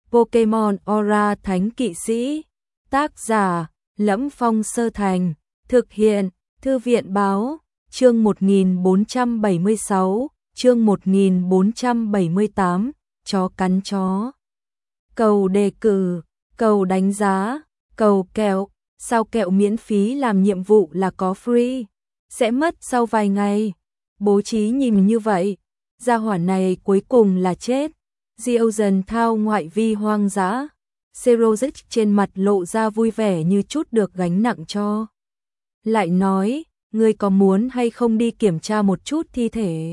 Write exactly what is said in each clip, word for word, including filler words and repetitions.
Pokemon Aura Thánh Kỵ Sĩ. Tác giả: Lẫm Phong Sơ Thành. Thực hiện: Thư viện Báo. Chương một nghìn bốn trăm bảy mươi sáu, chương một nghìn bốn trăm bảy mươi tám, chó cắn chó. Cầu đề cử, cầu đánh giá, cầu kẹo, sao kẹo miễn phí làm nhiệm vụ là có free, sẽ mất sau vài ngày. Bố trí nhìn như vậy, gia hỏa này cuối cùng là chết. Diocen thao ngoại vi hoang dã. Xerosic trên mặt lộ ra vui vẻ như chút được gánh nặng cho. Lại nói, ngươi có muốn hay không đi kiểm tra một chút thi thể?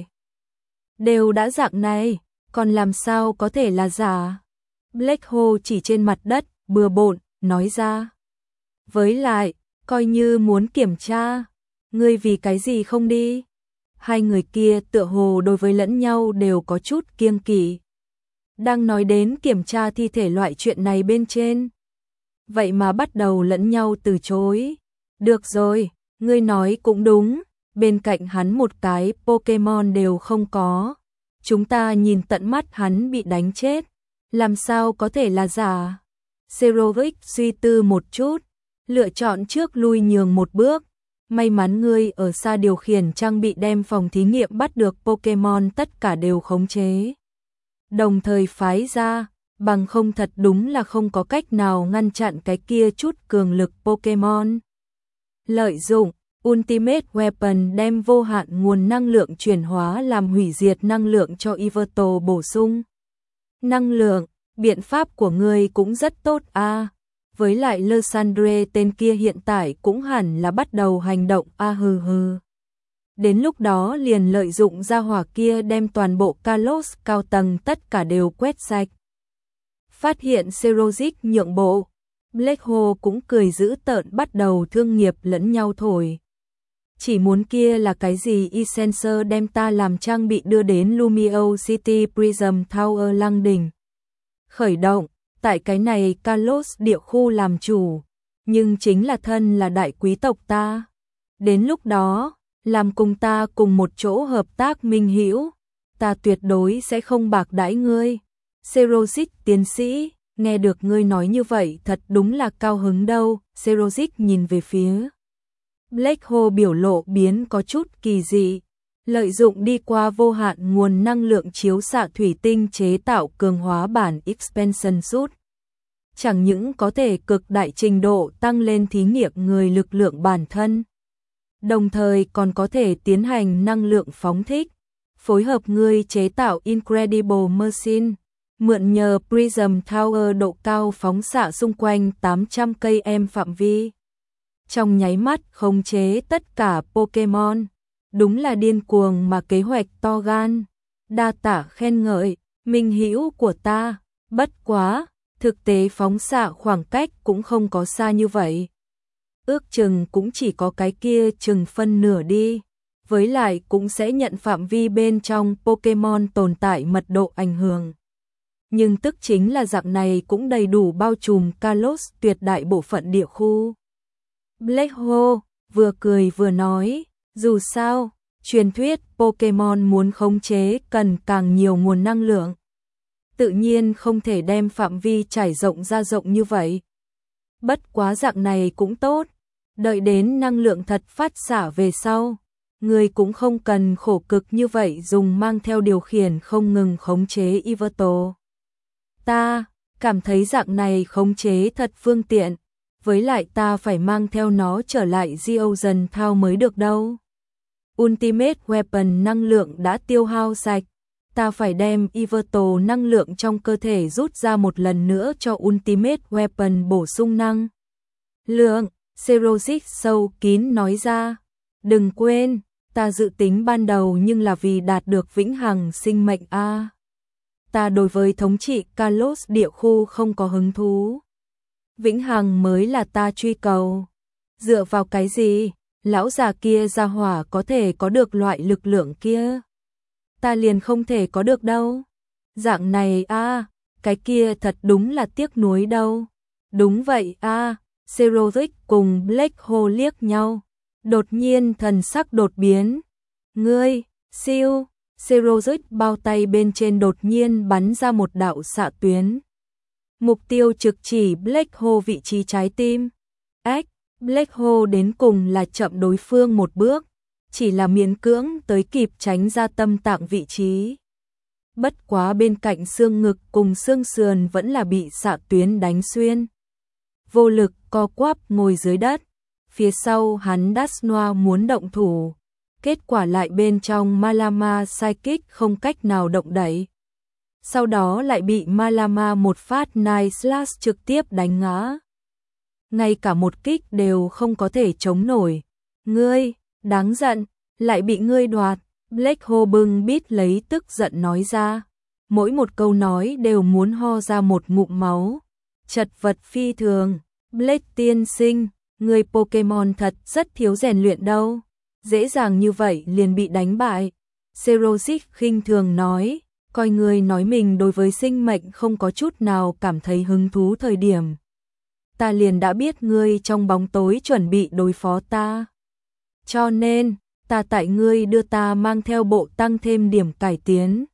Đều đã dạng này, còn làm sao có thể là giả? Black Hole chỉ trên mặt đất, bừa bộn, nói ra. Với lại, coi như muốn kiểm tra, ngươi vì cái gì không đi? Hai người kia tựa hồ đối với lẫn nhau đều có chút kiêng kỵ. Đang nói đến kiểm tra thi thể loại chuyện này bên trên. Vậy mà bắt đầu lẫn nhau từ chối. Được rồi, ngươi nói cũng đúng, bên cạnh hắn một cái Pokemon đều không có. Chúng ta nhìn tận mắt hắn bị đánh chết, làm sao có thể là giả? Xerosic suy tư một chút, lựa chọn trước lui nhường một bước. May mắn ngươi ở xa điều khiển trang bị đem phòng thí nghiệm bắt được Pokemon tất cả đều khống chế. Đồng thời phái ra, bằng không thật đúng là không có cách nào ngăn chặn cái kia chút cường lực Pokemon. Lợi dụng Ultimate Weapon đem vô hạn nguồn năng lượng chuyển hóa làm hủy diệt năng lượng cho Yveltal bổ sung. Năng lượng, biện pháp của ngươi cũng rất tốt a. À. Với lại Lysandre tên kia hiện tại cũng hẳn là bắt đầu hành động a à, hừ hừ. Đến lúc đó liền lợi dụng gia hỏa kia đem toàn bộ Kalos cao tầng tất cả đều quét sạch. Phát hiện Xerosic nhượng bộ, Black Hole cũng cười dữ tợn bắt đầu thương nghiệp lẫn nhau thổi. Chỉ muốn kia là cái gì E-Sensor đem ta làm trang bị đưa đến Lumio City Prism Tower lăng đỉnh. Khởi động, tại cái này Kalos địa khu làm chủ, nhưng chính là thân là đại quý tộc ta. Đến lúc đó, làm cùng ta cùng một chỗ hợp tác minh hữu, ta tuyệt đối sẽ không bạc đãi ngươi. Xerosic tiến sĩ, nghe được ngươi nói như vậy thật đúng là cao hứng đâu. Xerosic nhìn về phía Black Hole biểu lộ biến có chút kỳ dị. Lợi dụng đi qua vô hạn nguồn năng lượng chiếu xạ thủy tinh chế tạo cường hóa bản Expansion Suit. Chẳng những có thể cực đại trình độ tăng lên thí nghiệm người lực lượng bản thân, đồng thời còn có thể tiến hành năng lượng phóng thích, phối hợp người chế tạo Incredible Machine, mượn nhờ Prism Tower độ cao phóng xạ xung quanh tám trăm cây em phạm vi. Trong nháy mắt khống chế tất cả Pokemon, đúng là điên cuồng mà kế hoạch to gan. Đa tả khen ngợi, minh hữu của ta, bất quá, thực tế phóng xạ khoảng cách cũng không có xa như vậy. Ước chừng cũng chỉ có cái kia chừng phân nửa đi, với lại cũng sẽ nhận phạm vi bên trong Pokemon tồn tại mật độ ảnh hưởng. Nhưng tức chính là dạng này cũng đầy đủ bao trùm Kalos tuyệt đại bộ phận địa khu. Black Hole vừa cười vừa nói, dù sao, truyền thuyết Pokemon muốn khống chế cần càng nhiều nguồn năng lượng. Tự nhiên không thể đem phạm vi trải rộng ra rộng như vậy. Bất quá dạng này cũng tốt, đợi đến năng lượng thật phát xả về sau, người cũng không cần khổ cực như vậy dùng mang theo điều khiển không ngừng khống chế Yveltal. Ta cảm thấy dạng này khống chế thật phương tiện, với lại ta phải mang theo nó trở lại Diocen Thao mới được đâu. Ultimate Weapon năng lượng đã tiêu hao sạch, ta phải đem Yveltal năng lượng trong cơ thể rút ra một lần nữa cho Ultimate Weapon bổ sung năng lượng. Xerosic sâu kín nói ra, đừng quên, ta dự tính ban đầu nhưng là vì đạt được vĩnh hằng sinh mệnh a. À. Ta đối với thống trị Kalos địa khu không có hứng thú. Vĩnh hằng mới là ta truy cầu. Dựa vào cái gì, lão già kia gia hỏa có thể có được loại lực lượng kia? Ta liền không thể có được đâu. Dạng này a, à, cái kia thật đúng là tiếc nuối đâu. Đúng vậy a. À. Xerosic cùng Black Hole liếc nhau, đột nhiên thần sắc đột biến. Ngươi, siêu, Xerosic bao tay bên trên đột nhiên bắn ra một đạo xạ tuyến. Mục tiêu trực chỉ Black Hole vị trí trái tim. Ách, Black Hole đến cùng là chậm đối phương một bước, chỉ là miễn cưỡng tới kịp tránh ra tâm tạng vị trí. Bất quá bên cạnh xương ngực cùng xương sườn vẫn là bị xạ tuyến đánh xuyên. Vô lực co quắp ngồi dưới đất, phía sau hắn Dasnoa muốn động thủ, kết quả lại bên trong Malama Psychic không cách nào động đậy. Sau đó lại bị Malama một phát Night Slash trực tiếp đánh ngã. Ngay cả một kích đều không có thể chống nổi. Ngươi, đáng giận, lại bị ngươi đoạt. Black Hole bưng bít lấy tức giận nói ra. Mỗi một câu nói đều muốn ho ra một ngụm máu. Chật vật phi thường. Black tiên sinh, người Pokemon thật rất thiếu rèn luyện đâu. Dễ dàng như vậy liền bị đánh bại. Xerosic khinh thường nói, coi người nói mình đối với sinh mệnh không có chút nào cảm thấy hứng thú thời điểm. Ta liền đã biết ngươi trong bóng tối chuẩn bị đối phó ta. Cho nên, ta tại ngươi đưa ta mang theo bộ tăng thêm điểm cải tiến.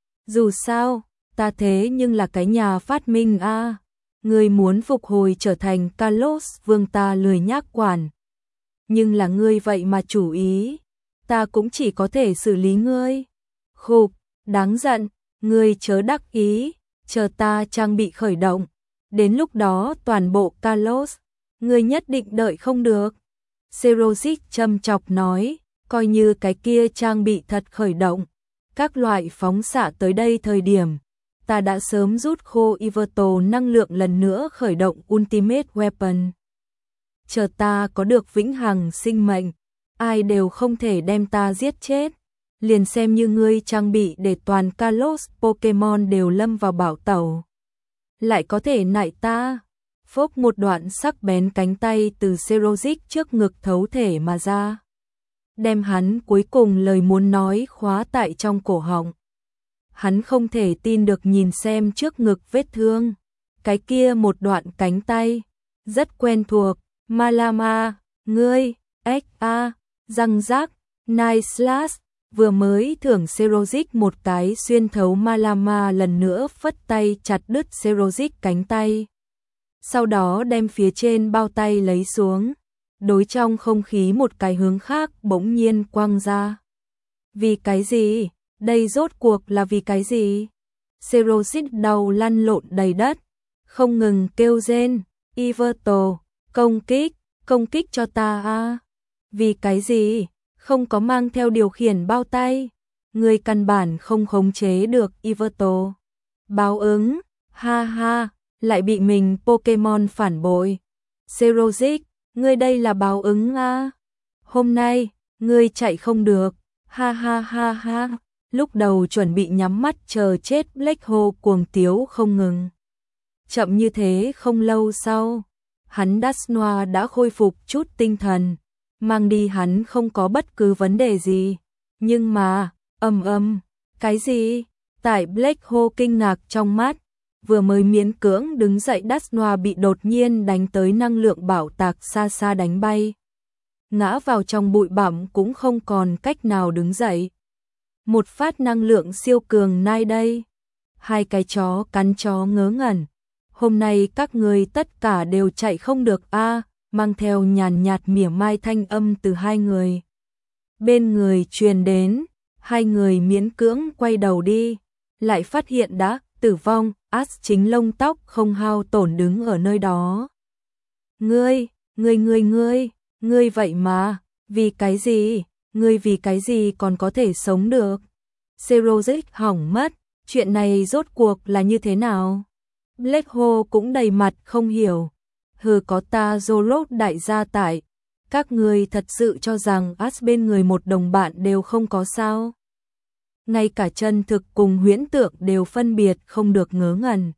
Dù sao, ta thế nhưng là cái nhà phát minh a. À. Ngươi muốn phục hồi trở thành Kalos vương ta lười nhác quản. Nhưng là ngươi vậy mà chủ ý, ta cũng chỉ có thể xử lý ngươi. Khục, đáng giận, ngươi chớ đắc ý, chờ ta trang bị khởi động. Đến lúc đó toàn bộ Kalos, ngươi nhất định đợi không được. Xerosic châm chọc nói, coi như cái kia trang bị thật khởi động. Các loại phóng xạ tới đây thời điểm, ta đã sớm rút khô Yveltal năng lượng lần nữa khởi động Ultimate Weapon. Chờ ta có được vĩnh hằng sinh mệnh, ai đều không thể đem ta giết chết. Liền xem như ngươi trang bị để toàn Kalos Pokemon đều lâm vào bảo tẩu. Lại có thể nại ta. Phốc một đoạn sắc bén cánh tay từ Xerosic trước ngực thấu thể mà ra. Đem hắn cuối cùng lời muốn nói khóa tại trong cổ họng. Hắn không thể tin được nhìn xem trước ngực vết thương. Cái kia một đoạn cánh tay. Rất quen thuộc. Malama, ngươi, ếch a, răng rác, Night Slash. Vừa mới thưởng Xerosic một cái xuyên thấu Malama lần nữa phất tay chặt đứt Xerosic cánh tay. Sau đó đem phía trên bao tay lấy xuống. Đối trong không khí một cái hướng khác bỗng nhiên quăng ra. Vì cái gì? Đây rốt cuộc là vì cái gì? Xerosic đầu lăn lộn đầy đất, không ngừng kêu rên, Yveltal, công kích, công kích cho ta a. Vì cái gì? Không có mang theo điều khiển bao tay, người căn bản không khống chế được Yveltal. Báo ứng, ha ha, lại bị mình Pokemon phản bội. Xerosic, ngươi đây là báo ứng a. Hôm nay, ngươi chạy không được, ha ha ha ha. Lúc đầu chuẩn bị nhắm mắt chờ chết Black Hole cuồng tiếu không ngừng. Chậm như thế không lâu sau, hắn Dasnoa đã khôi phục chút tinh thần, mang đi hắn không có bất cứ vấn đề gì. Nhưng mà, ầm ầm, cái gì? Tại Black Hole kinh ngạc trong mắt, vừa mới miễn cưỡng đứng dậy Dasnoa bị đột nhiên đánh tới năng lượng bảo tạc xa xa đánh bay. Ngã vào trong bụi bặm cũng không còn cách nào đứng dậy. Một phát năng lượng siêu cường nai đây. Hai cái chó cắn chó ngớ ngẩn. Hôm nay các người tất cả đều chạy không được a. À, mang theo nhàn nhạt mỉa mai thanh âm từ hai người. Bên người truyền đến, hai người miễn cưỡng quay đầu đi, lại phát hiện đã tử vong, Ash chính lông tóc không hao tổn đứng ở nơi đó. Ngươi, ngươi ngươi ngươi, ngươi vậy mà, vì cái gì, ngươi vì cái gì còn có thể sống được? Xerosic hỏng mất, chuyện này rốt cuộc là như thế nào? Black Hole cũng đầy mặt không hiểu. Hừ, có ta Zoroark đại gia tại, các ngươi thật sự cho rằng Ash bên người một đồng bạn đều không có sao? Ngay cả chân thực cùng huyễn tượng đều phân biệt không được ngớ ngẩn.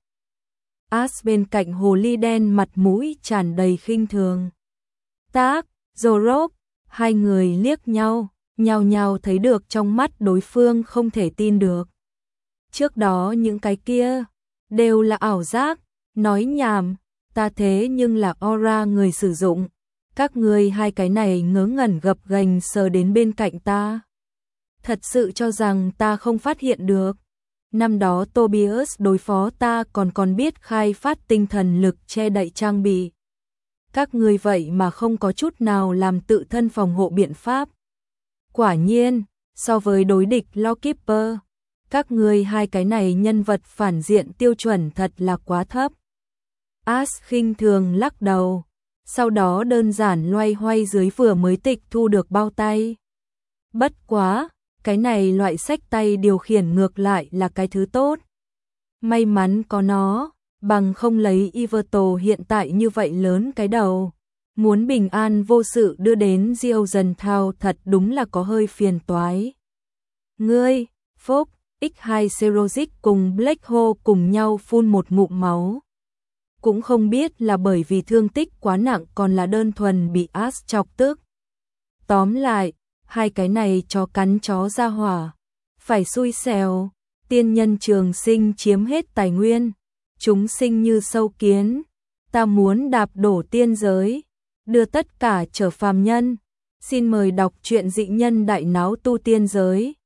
Ash bên cạnh hồ ly đen mặt mũi tràn đầy khinh thường. Tác, Zoroark, hai người liếc nhau, nhao nhao thấy được trong mắt đối phương không thể tin được. Trước đó những cái kia đều là ảo giác, nói nhảm, ta thế nhưng là aura người sử dụng. Các ngươi hai cái này ngớ ngẩn gập ghềnh sờ đến bên cạnh ta. Thật sự cho rằng ta không phát hiện được. Năm đó Tobias đối phó ta còn còn biết khai phát tinh thần lực che đậy trang bị. Các ngươi vậy mà không có chút nào làm tự thân phòng hộ biện pháp. Quả nhiên, so với đối địch Lawkeeper, các ngươi hai cái này nhân vật phản diện tiêu chuẩn thật là quá thấp. Ash khinh thường lắc đầu, sau đó đơn giản loay hoay dưới vừa mới tịch thu được bao tay. Bất quá, cái này loại xách tay điều khiển ngược lại là cái thứ tốt. May mắn có nó, bằng không lấy Iverto hiện tại như vậy lớn cái đầu. Muốn bình an vô sự đưa đến Geogen Town thật đúng là có hơi phiền toái. Ngươi, Fox, ích hai Serozic cùng Black Hole cùng nhau phun một ngụm máu. Cũng không biết là bởi vì thương tích quá nặng còn là đơn thuần bị Ash chọc tức. Tóm lại, hai cái này chó cắn chó ra hỏa. Phải xui xẻo, tiên nhân trường sinh chiếm hết tài nguyên. Chúng sinh như sâu kiến. Ta muốn đạp đổ tiên giới, đưa tất cả trở phàm nhân. Xin mời đọc truyện Dị Nhân Đại Náo Tu Tiên Giới.